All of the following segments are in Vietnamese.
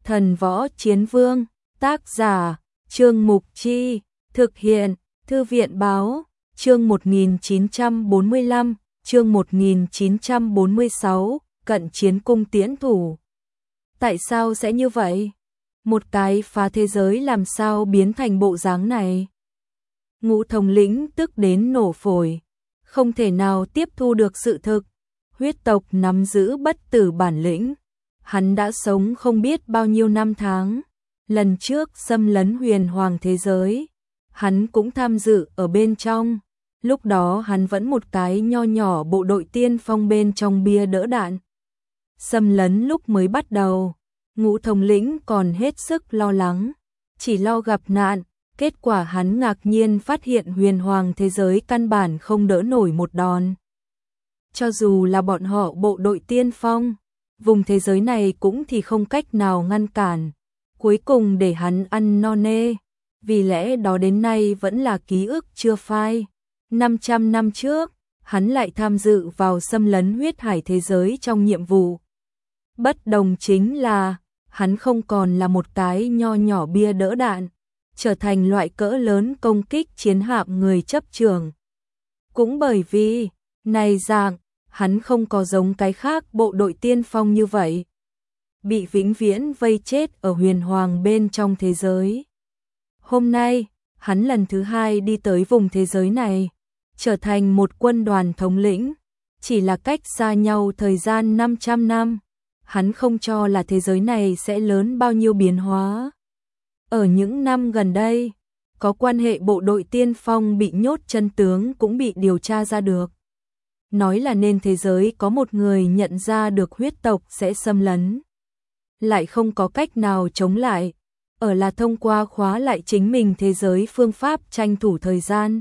Thần Võ Chiến Vương, tác giả, Trương Mục Chi, thực hiện, Thư viện Báo, chương 1945, chương 1946, cận chiến cung tiễn thủ. Tại sao sẽ như vậy? Một cái phá thế giới làm sao biến thành bộ dáng này? Ngũ thống lĩnh tức đến nổ phổi, không thể nào tiếp thu được sự thực. Huyết tộc nắm giữ bất tử bản lĩnh. Hắn đã sống không biết bao nhiêu năm tháng. Lần trước xâm lấn huyền hoàng thế giới, hắn cũng tham dự ở bên trong. Lúc đó hắn vẫn một cái nho nhỏ bộ đội tiên phong bên trong bia đỡ đạn. Xâm lấn lúc mới bắt đầu, Ngũ thống lĩnh còn hết sức lo lắng, chỉ lo gặp nạn. Kết quả hắn ngạc nhiên phát hiện huyền hoàng thế giới căn bản không đỡ nổi một đòn. Cho dù là bọn họ bộ đội tiên phong, vùng thế giới này cũng thì không cách nào ngăn cản. Cuối cùng để hắn ăn no nê, vì lẽ đó đến nay vẫn là ký ức chưa phai. 500 năm trước, hắn lại tham dự vào xâm lấn huyết hải thế giới trong nhiệm vụ. Bất đồng chính là, hắn không còn là một cái nho nhỏ bia đỡ đạn, trở thành loại cỡ lớn công kích chiến hạm người chấp trường. Cũng bởi vì, này dạng, hắn không có giống cái khác bộ đội tiên phong như vậy, bị vĩnh viễn vây chết ở huyền hoàng bên trong thế giới. Hôm nay, hắn lần thứ hai đi tới vùng thế giới này, trở thành một quân đoàn thống lĩnh, chỉ là cách xa nhau thời gian 500 năm, hắn không cho là thế giới này sẽ lớn bao nhiêu biến hóa. Ở những năm gần đây, có quan hệ bộ đội tiên phong bị nhốt chân tướng cũng bị điều tra ra được. Nói là nên thế giới có một người nhận ra được huyết tộc sẽ xâm lấn, lại không có cách nào chống lại, ở là thông qua khóa lại chính mình thế giới phương pháp tranh thủ thời gian.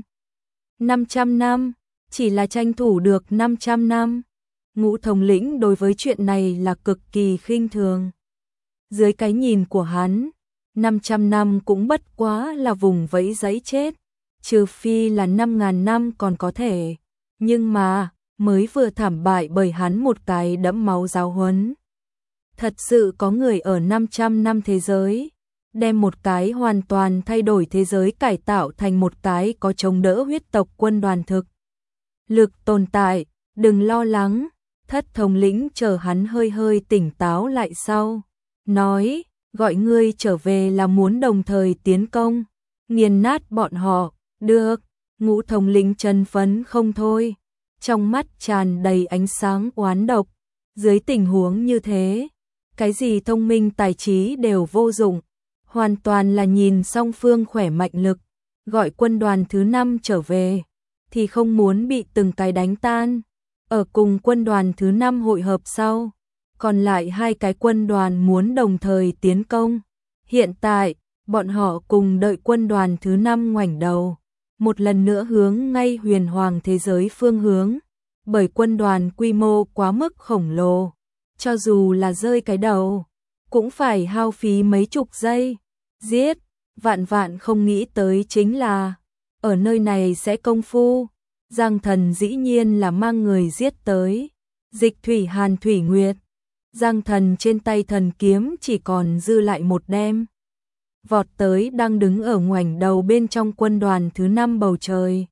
500 năm, chỉ là tranh thủ được 500 năm. Ngũ thống lĩnh đối với chuyện này là cực kỳ khinh thường. Dưới cái nhìn của hắn, 500 năm cũng bất quá là vùng vẫy giấy chết, trừ phi là 5.000 năm còn có thể. Nhưng mà, mới vừa thảm bại bởi hắn một cái đẫm máu giáo huấn. Thật sự có người ở 500 năm thế giới, đem một cái hoàn toàn thay đổi thế giới cải tạo thành một cái có chống đỡ huyết tộc quân đoàn thực lực tồn tại. Đừng lo lắng, Thất thống lĩnh chờ hắn hơi hơi tỉnh táo lại sau, nói, gọi ngươi trở về là muốn đồng thời tiến công, nghiền nát bọn họ. Được. Ngũ thống lĩnh chân phấn không thôi, trong mắt tràn đầy ánh sáng oán độc. Dưới tình huống như thế, cái gì thông minh tài trí đều vô dụng, hoàn toàn là nhìn song phương khỏe mạnh lực, gọi quân đoàn thứ 5 trở về, thì không muốn bị từng cái đánh tan. Ở cùng quân đoàn thứ 5 hội hợp sau, còn lại hai cái quân đoàn muốn đồng thời tiến công. Hiện tại, bọn họ cùng đợi quân đoàn thứ 5 ngoảnh đầu, một lần nữa hướng ngay huyền hoàng thế giới phương hướng, bởi quân đoàn quy mô quá mức khổng lồ, cho dù là rơi cái đầu, cũng phải hao phí mấy chục giây. Giết, vạn không nghĩ tới chính là, ở nơi này sẽ công phu. Giang Thần dĩ nhiên là mang người giết tới. Dịch thủy Hàn Thủy Nguyệt. Giang Thần trên tay thần kiếm chỉ còn dư lại một đem. Vọt tới đang đứng ở ngoảnh đầu bên trong quân đoàn thứ 5 bầu trời.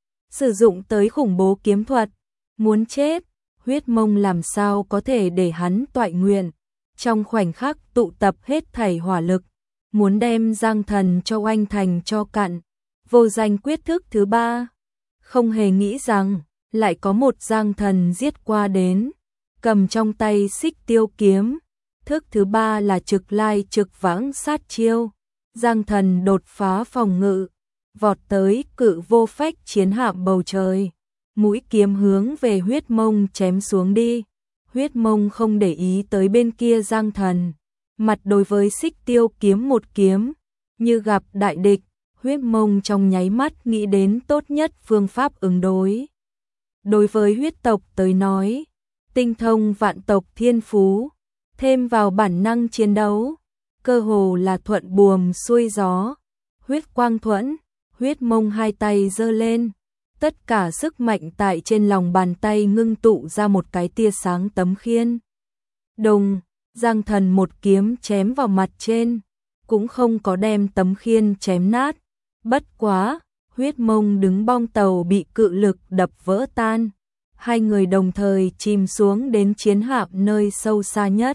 Sử dụng tới khủng bố kiếm thuật. Muốn chết, huyết mông làm sao có thể để hắn toại nguyện. Trong khoảnh khắc tụ tập hết thảy hỏa lực, muốn đem Giang Thần cho oanh thành cho cạn. Vô danh quyết thức thứ 3. Không hề nghĩ rằng, lại có một Giang Thần giết qua đến, cầm trong tay xích tiêu kiếm. Thức thứ 3 là trực lai trực vãng sát chiêu. Giang Thần đột phá phòng ngự, vọt tới cự vô phách chiến hạm bầu trời. Mũi kiếm hướng về huyết mông chém xuống đi. Huyết mông không để ý tới bên kia Giang Thần, mặt đối với xích tiêu kiếm một kiếm, như gặp đại địch. Huyết mông trong nháy mắt nghĩ đến tốt nhất phương pháp ứng đối. Đối với huyết tộc tới nói, tinh thông vạn tộc thiên phú, thêm vào bản năng chiến đấu, cơ hồ là thuận buồm xuôi gió. Huyết quang thuẫn, huyết mông hai tay giơ lên, tất cả sức mạnh tại trên lòng bàn tay ngưng tụ ra một cái tia sáng tấm khiên. Đùng, Giang Thần một kiếm chém vào mặt trên, cũng không có đem tấm khiên chém nát. Bất quá, Huyết Mông đứng bong tàu bị cự lực đập vỡ tan. Hai người đồng thời chìm xuống đến chiến hạm nơi sâu xa nhất.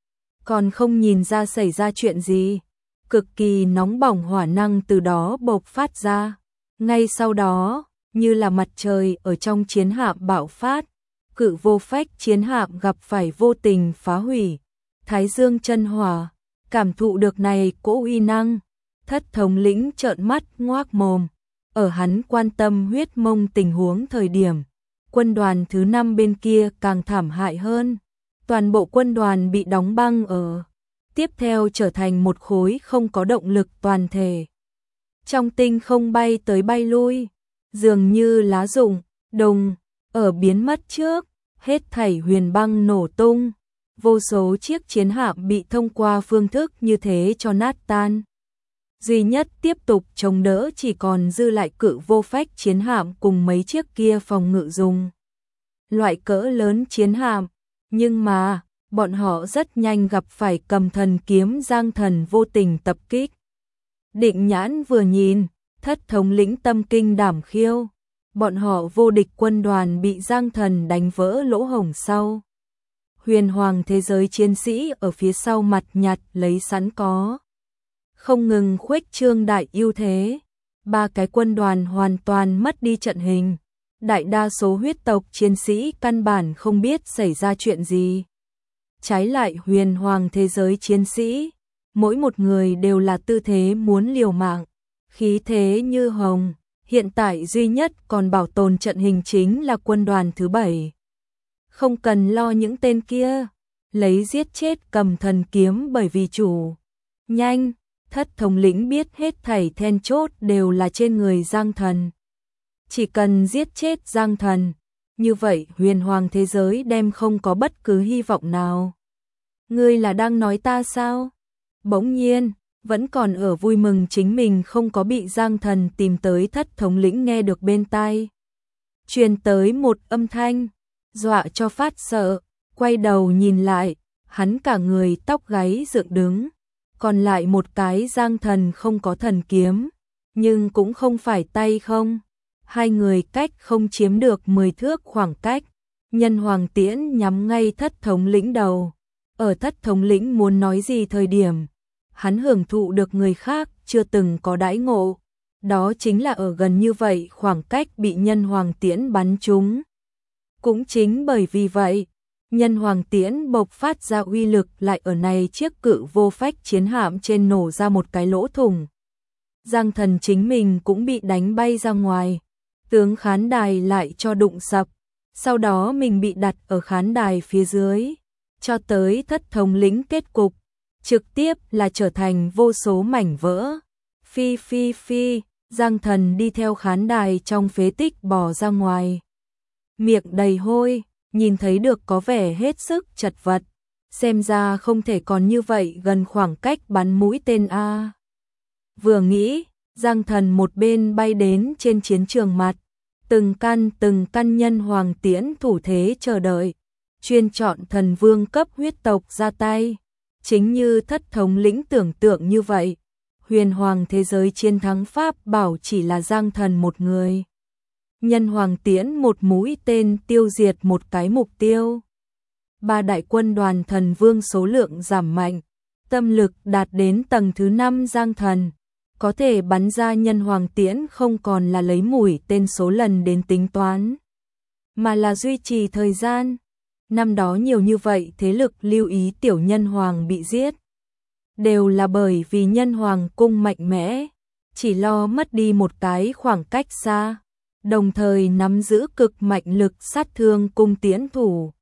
Còn không nhìn ra xảy ra chuyện gì. Cực kỳ nóng bỏng hỏa năng từ đó bộc phát ra. Ngay sau đó, như là mặt trời ở trong chiến hạm bạo phát, cự vô phách chiến hạm gặp phải vô tình phá hủy. Thái Dương chân hỏa, cảm thụ được này cỗ uy năng, Thất thống lĩnh trợn mắt ngoác mồm. Ở hắn quan tâm Huyết Mông tình huống thời điểm, quân đoàn thứ 5 bên kia càng thảm hại hơn. Toàn bộ quân đoàn bị đóng băng ở, tiếp theo trở thành một khối không có động lực toàn thể. Trong tinh không bay tới bay lui, dường như lá rụng, đồng, ở biến mất trước, hết thảy huyền băng nổ tung. Vô số chiếc chiến hạm bị thông qua phương thức như thế cho nát tan. Duy nhất tiếp tục chống đỡ chỉ còn dư lại cự vô phách chiến hạm cùng mấy chiếc kia phòng ngự dùng. Loại cỡ lớn chiến hạm, nhưng mà, bọn họ rất nhanh gặp phải cầm thần kiếm Giang Thần vô tình tập kích. Định Nhãn vừa nhìn, Thất thống lĩnh tâm kinh đảm khiêu. Bọn họ vô địch quân đoàn bị Giang Thần đánh vỡ lỗ hổng sau. Huyền hoàng thế giới chiến sĩ ở phía sau mặt nhặt lấy sẵn có. Không ngừng khuếch trương đại ưu thế. Ba cái quân đoàn hoàn toàn mất đi trận hình. Đại đa số huyết tộc chiến sĩ căn bản không biết xảy ra chuyện gì. Trái lại huyền hoàng thế giới chiến sĩ, mỗi một người đều là tư thế muốn liều mạng, khí thế như hồng. Hiện tại duy nhất còn bảo tồn trận hình chính là quân đoàn thứ 7. Không cần lo những tên kia, lấy giết chết cầm thần kiếm bởi vì chủ. Nhanh, Thất thống lĩnh biết hết thảy then chốt đều là trên người Giang Thần. Chỉ cần giết chết Giang Thần, như vậy huyền hoàng thế giới đem không có bất cứ hy vọng nào. Ngươi là đang nói ta sao? Bỗng nhiên, vẫn còn ở vui mừng chính mình không có bị Giang Thần tìm tới Thất thống lĩnh nghe được bên tai. Truyền tới một âm thanh, dọa cho phát sợ, quay đầu nhìn lại, hắn cả người tóc gáy dựng đứng. Còn lại một cái Giang Thần không có thần kiếm, nhưng cũng không phải tay không. Hai người cách không chiếm được 10 thước khoảng cách. Nhân hoàng tiễn nhắm ngay Thất thống lĩnh đầu. Ở Thất thống lĩnh muốn nói gì thời điểm, hắn hưởng thụ được người khác chưa từng có đãi ngộ. Đó chính là ở gần như vậy khoảng cách bị nhân hoàng tiễn bắn trúng. Cũng chính bởi vì vậy, nhân hoàng tiễn bộc phát ra uy lực lại ở này chiếc cự vô phách chiến hạm trên nổ ra một cái lỗ thủng. Giang Thần chính mình cũng bị đánh bay ra ngoài, tướng khán đài lại cho đụng sập, sau đó mình bị đặt ở khán đài phía dưới, cho tới Thất thống lĩnh kết cục, trực tiếp là trở thành vô số mảnh vỡ. Phi phi phi, Giang Thần đi theo khán đài trong phế tích bò ra ngoài. Miệng đầy hôi, nhìn thấy được có vẻ hết sức chật vật, xem ra không thể còn như vậy gần khoảng cách bắn mũi tên a. Vừa nghĩ, Giang Thần một bên bay đến trên chiến trường mặt, từng căn nhân hoàng tiễn thủ thế chờ đợi, chuyên chọn thần vương cấp huyết tộc ra tay, chính như Thất thống lĩnh tưởng tượng như vậy. Huyền hoàng thế giới chiến thắng Pháp bảo chỉ là Giang Thần một người. Nhân hoàng tiễn một mũi tên tiêu diệt một cái mục tiêu. Ba đại quân đoàn thần vương số lượng giảm mạnh, tâm lực đạt đến tầng thứ 5 Giang Thần, có thể bắn ra nhân hoàng tiễn không còn là lấy mũi tên số lần đến tính toán, mà là duy trì thời gian. Năm đó nhiều như vậy thế lực lưu ý tiểu nhân hoàng bị giết, đều là bởi vì nhân hoàng cung mạnh mẽ, chỉ lo mất đi một cái khoảng cách xa, đồng thời nắm giữ cực mạnh lực sát thương cung tiễn thủ.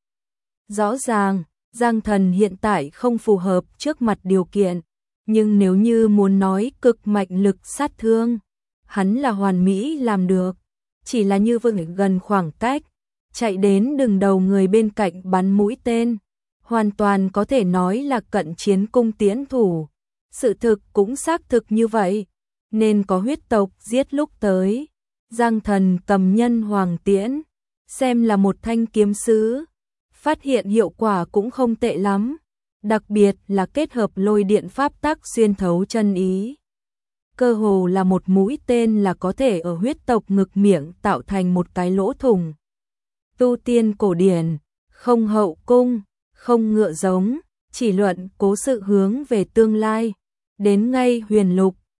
Rõ ràng, Giang Thần hiện tại không phù hợp trước mặt điều kiện, nhưng nếu như muốn nói cực mạnh lực sát thương, hắn là hoàn mỹ làm được, chỉ là như vừa gần khoảng cách, chạy đến đường đầu người bên cạnh bắn mũi tên, hoàn toàn có thể nói là cận chiến cung tiễn thủ. Sự thực cũng xác thực như vậy, nên có huyết tộc giết lúc tới. Giang Thần cầm nhân hoàng tiễn, xem là một thanh kiếm sứ, phát hiện hiệu quả cũng không tệ lắm. Đặc biệt là kết hợp lôi điện pháp tắc xuyên thấu chân ý. Cơ hồ là một mũi tên là có thể ở huyết tộc ngực miệng tạo thành một cái lỗ thủng. Tu tiên cổ điển, không hậu cung, không ngựa giống, chỉ luận cố sự hướng về tương lai. Đến ngay huyền lục,